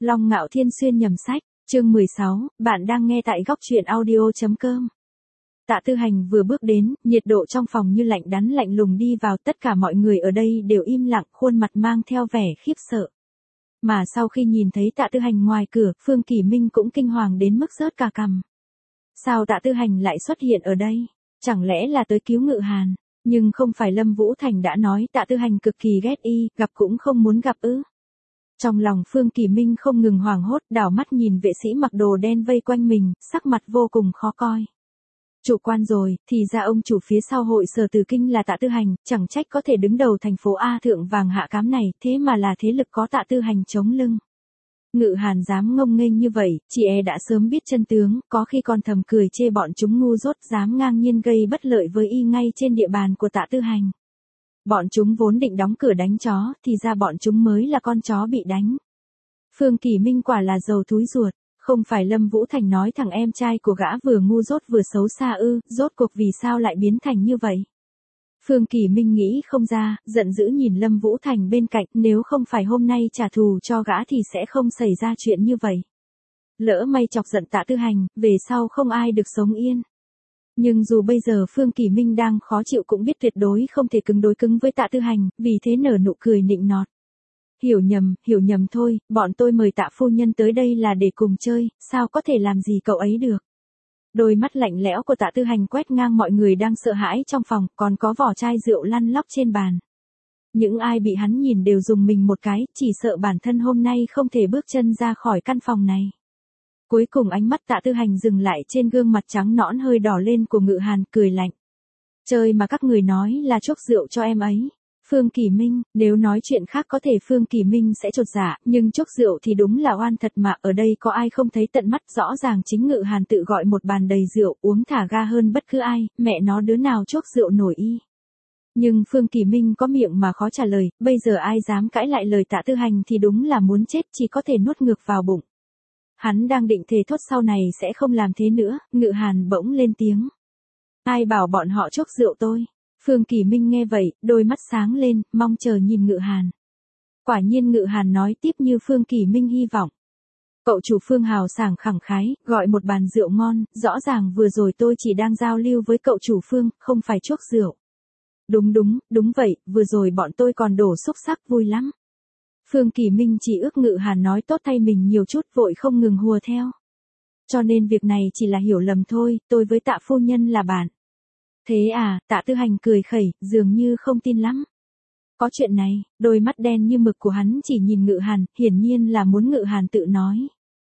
Long Ngạo Thiên xuyên nhầm sách, chương 16, bạn đang nghe tại góc truyện audio.com. Tạ Tư Hành vừa bước đến, nhiệt độ trong phòng như lạnh đắn lạnh lùng đi vào, tất cả mọi người ở đây đều im lặng, khuôn mặt mang theo vẻ khiếp sợ. Mà sau khi nhìn thấy Tạ Tư Hành ngoài cửa, Phương Kỳ Minh cũng kinh hoàng đến mức rớt cả cằm. Sao Tạ Tư Hành lại xuất hiện ở đây? Chẳng lẽ là tới cứu Ngự Hàn? Nhưng không phải Lâm Vũ Thành đã nói Tạ Tư Hành cực kỳ ghét y, gặp cũng không muốn gặp ư? Trong lòng Phương Kỳ Minh không ngừng hoảng hốt, đảo mắt nhìn vệ sĩ mặc đồ đen vây quanh mình, sắc mặt vô cùng khó coi. Chủ quan rồi, thì ra ông chủ phía sau hội Sở Từ Kinh là Tạ Tư Hành, chẳng trách có thể đứng đầu thành phố A thượng vàng hạ cám này, thế mà là thế lực có Tạ Tư Hành chống lưng. Ngự Hàn dám ngông nghênh như vậy, chị đã sớm biết chân tướng, có khi còn thầm cười chê bọn chúng ngu dốt dám ngang nhiên gây bất lợi với y ngay trên địa bàn của Tạ Tư Hành. Bọn chúng vốn định đóng cửa đánh chó, thì ra bọn chúng mới là con chó bị đánh. Phương Kỳ Minh quả là giàu thúi ruột, không phải Lâm Vũ Thành nói thằng em trai của gã vừa ngu dốt vừa xấu xa ư, rốt cuộc vì sao lại biến thành như vậy? Phương Kỳ Minh nghĩ không ra, giận dữ nhìn Lâm Vũ Thành bên cạnh, nếu không phải hôm nay trả thù cho gã thì sẽ không xảy ra chuyện như vậy. Lỡ may chọc giận Tạ Tư Hành, về sau không ai được sống yên. Nhưng dù bây giờ Phương Kỳ Minh đang khó chịu cũng biết tuyệt đối không thể cứng đối cứng với Tạ Tư Hành, vì thế nở nụ cười nịnh nọt. Hiểu nhầm thôi, bọn tôi mời Tạ phu nhân tới đây là để cùng chơi, sao có thể làm gì cậu ấy được. Đôi mắt lạnh lẽo của Tạ Tư Hành quét ngang mọi người đang sợ hãi trong phòng, còn có vỏ chai rượu lăn lóc trên bàn. Những ai bị hắn nhìn đều dùng mình một cái, chỉ sợ bản thân hôm nay không thể bước chân ra khỏi căn phòng này. Cuối cùng ánh mắt Tạ Tư Hành dừng lại trên gương mặt trắng nõn hơi đỏ lên của Ngự Hàn, cười lạnh. Chơi mà các người nói là chốc rượu cho em ấy. Phương Kỳ Minh, nếu nói chuyện khác có thể Phương Kỳ Minh sẽ chột dạ, nhưng chốc rượu thì đúng là oan thật mà, ở đây có ai không thấy tận mắt, rõ ràng chính Ngự Hàn tự gọi một bàn đầy rượu, uống thả ga hơn bất cứ ai, mẹ nó đứa nào chốc rượu nổi y. Nhưng Phương Kỳ Minh có miệng mà khó trả lời, bây giờ ai dám cãi lại lời Tạ Tư Hành thì đúng là muốn chết, chỉ có thể nuốt ngược vào bụng. Hắn đang định thề thốt sau này sẽ không làm thế nữa, Ngự Hàn bỗng lên tiếng. Ai bảo bọn họ chốc rượu tôi? Phương Kỳ Minh nghe vậy, đôi mắt sáng lên, mong chờ nhìn Ngự Hàn. Quả nhiên Ngự Hàn nói tiếp như Phương Kỳ Minh hy vọng. Cậu chủ Phương hào sảng khẳng khái, gọi một bàn rượu ngon, rõ ràng vừa rồi tôi chỉ đang giao lưu với cậu chủ Phương, không phải chuốc rượu. Đúng vậy, vừa rồi bọn tôi còn đổ xúc xắc vui lắm. Phương Kỳ Minh chỉ ước Ngự Hàn nói tốt thay mình nhiều chút, vội không ngừng hùa theo. Cho nên việc này chỉ là hiểu lầm thôi, tôi với Tạ phu nhân là bạn. Thế à, Tạ Tư Hành cười khẩy, dường như không tin lắm. Có chuyện này, đôi mắt đen như mực của hắn chỉ nhìn Ngự Hàn, hiển nhiên là muốn Ngự Hàn tự nói.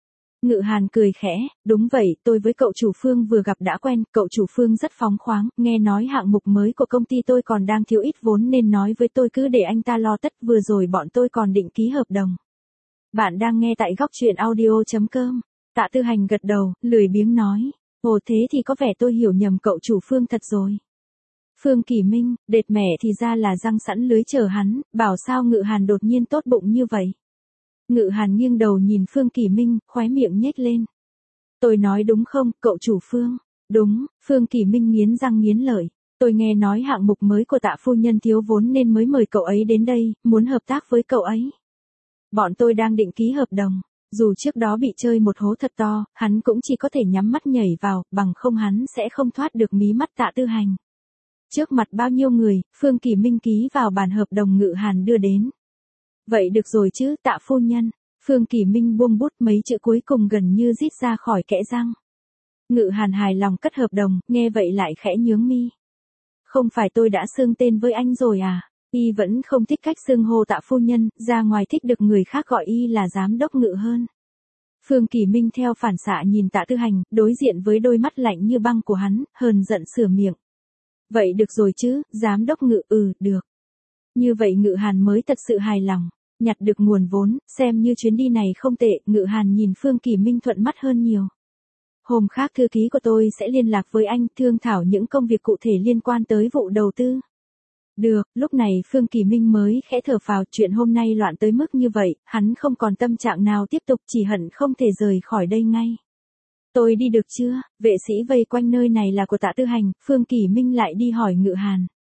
Ngự Hàn cười khẽ, đúng vậy, tôi với cậu chủ Phương vừa gặp đã quen, cậu chủ Phương rất phóng khoáng, nghe nói hạng mục mới của công ty tôi còn đang thiếu ít vốn nên nói với tôi cứ để anh ta lo tất, vừa rồi bọn tôi còn định ký hợp đồng. Bạn đang nghe tại góc truyện audio.com. Tạ Tư Hành gật đầu, lười biếng nói. Ồ thế thì có vẻ tôi hiểu nhầm cậu chủ Phương thật rồi. Phương Kỳ Minh, đệt mẹ thì ra là răng sẵn lưới chờ hắn, bảo sao Ngự Hàn đột nhiên tốt bụng như vậy. Ngự Hàn nghiêng đầu nhìn Phương Kỳ Minh, khóe miệng nhếch lên. Tôi nói đúng không, cậu chủ Phương? Đúng, Phương Kỳ Minh nghiến răng nghiến lợi. Tôi nghe nói hạng mục mới của Tạ phu nhân thiếu vốn nên mới mời cậu ấy đến đây, muốn hợp tác với cậu ấy. Bọn tôi đang định ký hợp đồng. Dù trước đó bị chơi một hố thật to, hắn cũng chỉ có thể nhắm mắt nhảy vào, bằng không hắn sẽ không thoát được mí mắt Tạ Tư Hành. Trước mặt bao nhiêu người, Phương Kỳ Minh ký vào bản hợp đồng Ngự Hàn đưa đến. Vậy được rồi chứ, Tạ phu nhân. Phương Kỳ Minh buông bút, mấy chữ cuối cùng gần như rít ra khỏi kẽ răng. Ngự Hàn hài lòng cất hợp đồng, nghe vậy lại khẽ nhướng mi. Không phải tôi đã xưng tên với anh rồi à? Y vẫn không thích cách xưng hô Tạ phu nhân, ra ngoài thích được người khác gọi y là giám đốc Ngự hơn. Phương Kỳ Minh theo phản xạ nhìn Tạ Tư Hành, đối diện với đôi mắt lạnh như băng của hắn, hờn giận sửa miệng. Vậy được rồi chứ, giám đốc Ngự, được. Như vậy Ngự Hàn mới thật sự hài lòng, nhặt được nguồn vốn, xem như chuyến đi này không tệ, Ngự Hàn nhìn Phương Kỳ Minh thuận mắt hơn nhiều. Hôm khác thư ký của tôi sẽ liên lạc với anh, thương thảo những công việc cụ thể liên quan tới vụ đầu tư. Được, lúc này Phương Kỳ Minh mới khẽ thở phào, chuyện hôm nay loạn tới mức như vậy, hắn không còn tâm trạng nào tiếp tục, chỉ hận không thể rời khỏi đây ngay. Tôi đi được chưa? Vệ sĩ vây quanh nơi này là của Tạ Tư Hành, Phương Kỳ Minh lại đi hỏi Ngự Hàn.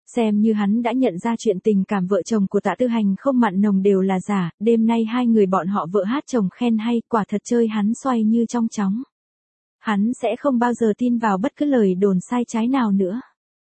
Xem như hắn đã nhận ra chuyện tình cảm vợ chồng của Tạ Tư Hành không mặn nồng đều là giả, đêm nay hai người bọn họ vợ hát chồng khen hay, quả thật chơi hắn xoay như trong chóng. Hắn sẽ không bao giờ tin vào bất cứ lời đồn sai trái nào nữa.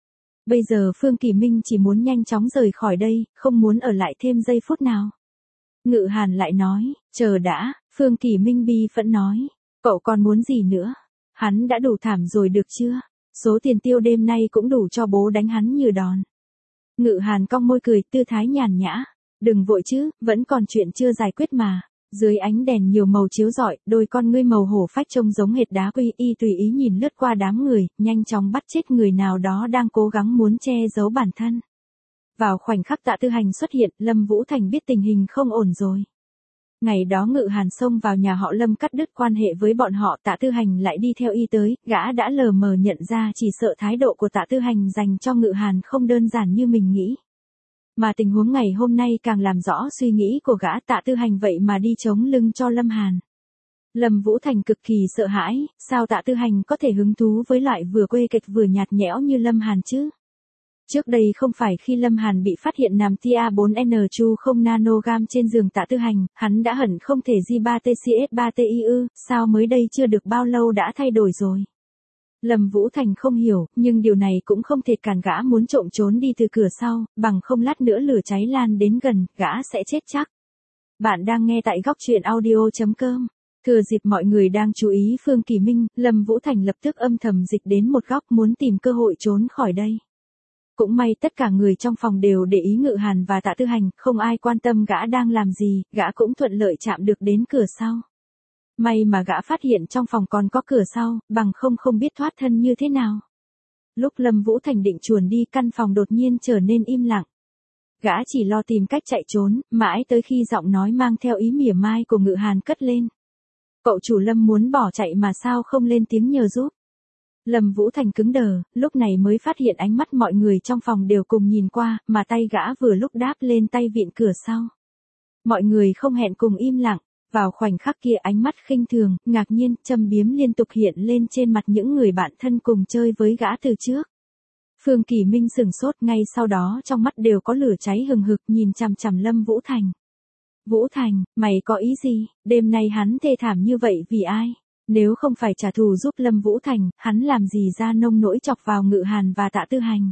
Bây giờ Phương Kỳ Minh chỉ muốn nhanh chóng rời khỏi đây, không muốn ở lại thêm giây phút nào. Ngự Hàn lại nói, chờ đã, Phương Kỳ Minh bi phẫn nói, cậu còn muốn gì nữa? Hắn đã đủ thảm rồi được chưa? Số tiền tiêu đêm nay cũng đủ cho bố đánh hắn như đòn. Ngự Hàn cong môi cười, tư thái nhàn nhã. Đừng vội chứ, vẫn còn chuyện chưa giải quyết mà. Dưới ánh đèn nhiều màu chiếu rọi, đôi con ngươi màu hổ phách trông giống hệt đá quy, y tùy ý nhìn lướt qua đám người, nhanh chóng bắt chết người nào đó đang cố gắng muốn che giấu bản thân. Vào khoảnh khắc Tạ Tư Hành xuất hiện, Lâm Vũ Thành biết tình hình không ổn rồi. Ngày đó Ngự Hàn xông vào nhà họ Lâm cắt đứt quan hệ với bọn họ, Tạ Tư Hành lại đi theo y tới, gã đã lờ mờ nhận ra chỉ sợ thái độ của Tạ Tư Hành dành cho Ngự Hàn không đơn giản như mình nghĩ. Mà tình huống ngày hôm nay càng làm rõ suy nghĩ của gã. Tạ Tư Hành vậy mà đi chống lưng cho Lâm Hàn. Lâm Vũ Thành cực kỳ sợ hãi, sao Tạ Tư Hành có thể hứng thú với loại vừa quê kịch vừa nhạt nhẽo như Lâm Hàn chứ? Trước đây không phải khi Lâm Hàn bị phát hiện nằm tia4N Chu không nanogam trên giường Tạ Tư Hành, hắn đã hận không thể J3TCS3TI ư, sao mới đây chưa được bao lâu đã thay đổi rồi. Lâm Vũ Thành không hiểu, nhưng điều này cũng không thể cản gã muốn trộm trốn đi từ cửa sau, bằng không lát nữa lửa cháy lan đến gần, gã sẽ chết chắc. Bạn đang nghe tại góc truyện audio.com. Thừa dịp mọi người đang chú ý Phương Kỳ Minh, Lâm Vũ Thành lập tức âm thầm dịch đến một góc muốn tìm cơ hội trốn khỏi đây. Cũng may tất cả người trong phòng đều để ý Ngự Hàn và Tạ Tư Hành, không ai quan tâm gã đang làm gì, gã cũng thuận lợi chạm được đến cửa sau. May mà gã phát hiện trong phòng còn có cửa sau, bằng không biết thoát thân như thế nào. Lúc Lâm Vũ Thành định chuồn đi, căn phòng đột nhiên trở nên im lặng. Gã chỉ lo tìm cách chạy trốn, mãi tới khi giọng nói mang theo ý mỉa mai của Ngự Hàn cất lên. Cậu chủ Lâm muốn bỏ chạy mà sao không lên tiếng nhờ giúp. Lâm Vũ Thành cứng đờ, lúc này mới phát hiện ánh mắt mọi người trong phòng đều cùng nhìn qua, mà tay gã vừa lúc đáp lên tay vịn cửa sau. Mọi người không hẹn cùng im lặng, vào khoảnh khắc kia ánh mắt khinh thường, ngạc nhiên, châm biếm liên tục hiện lên trên mặt những người bạn thân cùng chơi với gã từ trước. Phương Kỳ Minh sửng sốt, ngay sau đó trong mắt đều có lửa cháy hừng hực nhìn chằm chằm Lâm Vũ Thành. Vũ Thành, mày có ý gì? Đêm nay hắn thê thảm như vậy vì ai? Nếu không phải trả thù giúp Lâm Vũ Thành, hắn làm gì ra nông nỗi chọc vào Ngự Hàn và Tạ Tư Hành.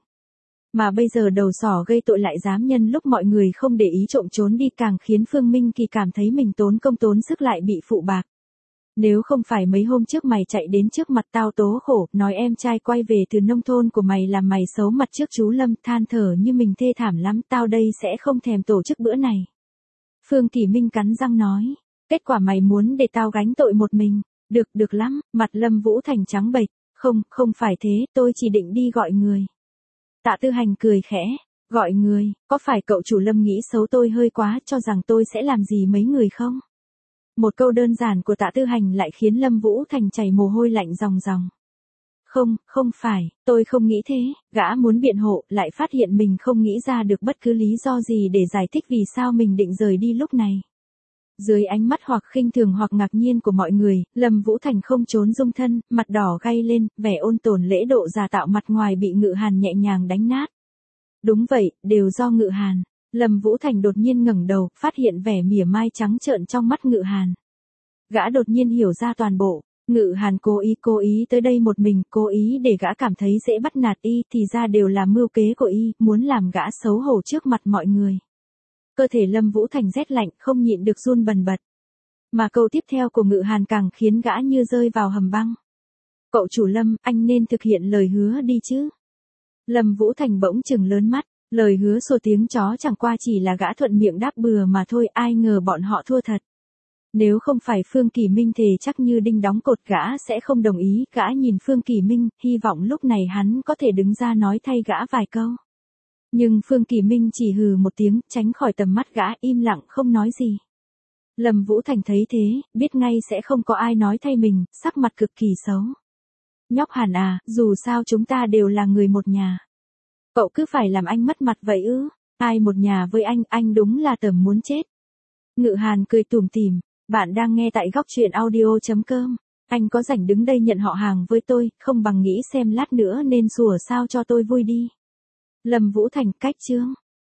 Mà bây giờ đầu sỏ gây tội lại dám nhân lúc mọi người không để ý trộm trốn đi, càng khiến Phương Minh Kỳ cảm thấy mình tốn công tốn sức lại bị phụ bạc. Nếu không phải mấy hôm trước mày chạy đến trước mặt tao tố khổ, nói em trai quay về từ nông thôn của mày làm mày xấu mặt trước chú Lâm, than thở như mình thê thảm lắm, tao đây sẽ không thèm tổ chức bữa này. Phương Kỳ Minh cắn răng nói, kết quả mày muốn để tao gánh tội một mình. Được lắm, mặt Lâm Vũ Thành trắng bệch, không phải thế, tôi chỉ định đi gọi người. Tạ Tư Hành cười khẽ, gọi người, có phải cậu chủ Lâm nghĩ xấu tôi hơi quá, cho rằng tôi sẽ làm gì mấy người không? Một câu đơn giản của Tạ Tư Hành lại khiến Lâm Vũ Thành chảy mồ hôi lạnh ròng ròng. Không phải, tôi không nghĩ thế, gã muốn biện hộ, lại phát hiện mình không nghĩ ra được bất cứ lý do gì để giải thích vì sao mình định rời đi lúc này. Dưới ánh mắt hoặc khinh thường hoặc ngạc nhiên của mọi người, Lâm Vũ Thành không trốn dung thân, mặt đỏ gay lên, vẻ ôn tồn lễ độ giả tạo mặt ngoài bị Ngự Hàn nhẹ nhàng đánh nát. Đúng vậy, đều do Ngự Hàn. Lâm Vũ Thành đột nhiên ngẩng đầu, phát hiện vẻ mỉa mai trắng trợn trong mắt Ngự Hàn. Gã đột nhiên hiểu ra toàn bộ. Ngự Hàn cố ý tới đây một mình, cố ý để gã cảm thấy dễ bắt nạt y, thì ra đều là mưu kế của y, muốn làm gã xấu hổ trước mặt mọi người. Cơ thể Lâm Vũ Thành rét lạnh, không nhịn được run bần bật. Mà câu tiếp theo của Ngự Hàn càng khiến gã như rơi vào hầm băng. Cậu chủ Lâm, anh nên thực hiện lời hứa đi chứ. Lâm Vũ Thành bỗng chừng lớn mắt, lời hứa xô tiếng chó chẳng qua chỉ là gã thuận miệng đáp bừa mà thôi, ai ngờ bọn họ thua thật. Nếu không phải Phương Kỳ Minh thề chắc như đinh đóng cột, gã sẽ không đồng ý. Gã nhìn Phương Kỳ Minh, hy vọng lúc này hắn có thể đứng ra nói thay gã vài câu. Nhưng Phương Kỳ Minh chỉ hừ một tiếng, tránh khỏi tầm mắt gã, im lặng không nói gì. Lâm Vũ Thành thấy thế, biết ngay sẽ không có ai nói thay mình, sắc mặt cực kỳ xấu. Nhóc Hàn à, dù sao chúng ta đều là người một nhà. Cậu cứ phải làm anh mất mặt vậy ư? Ai một nhà với anh đúng là tởm muốn chết. Ngự Hàn cười tủm tỉm, bạn đang nghe tại góc truyện audio.com. Anh có rảnh đứng đây nhận họ hàng với tôi, không bằng nghĩ xem lát nữa nên sủa sao cho tôi vui đi. Lâm Vũ Thành cách chương.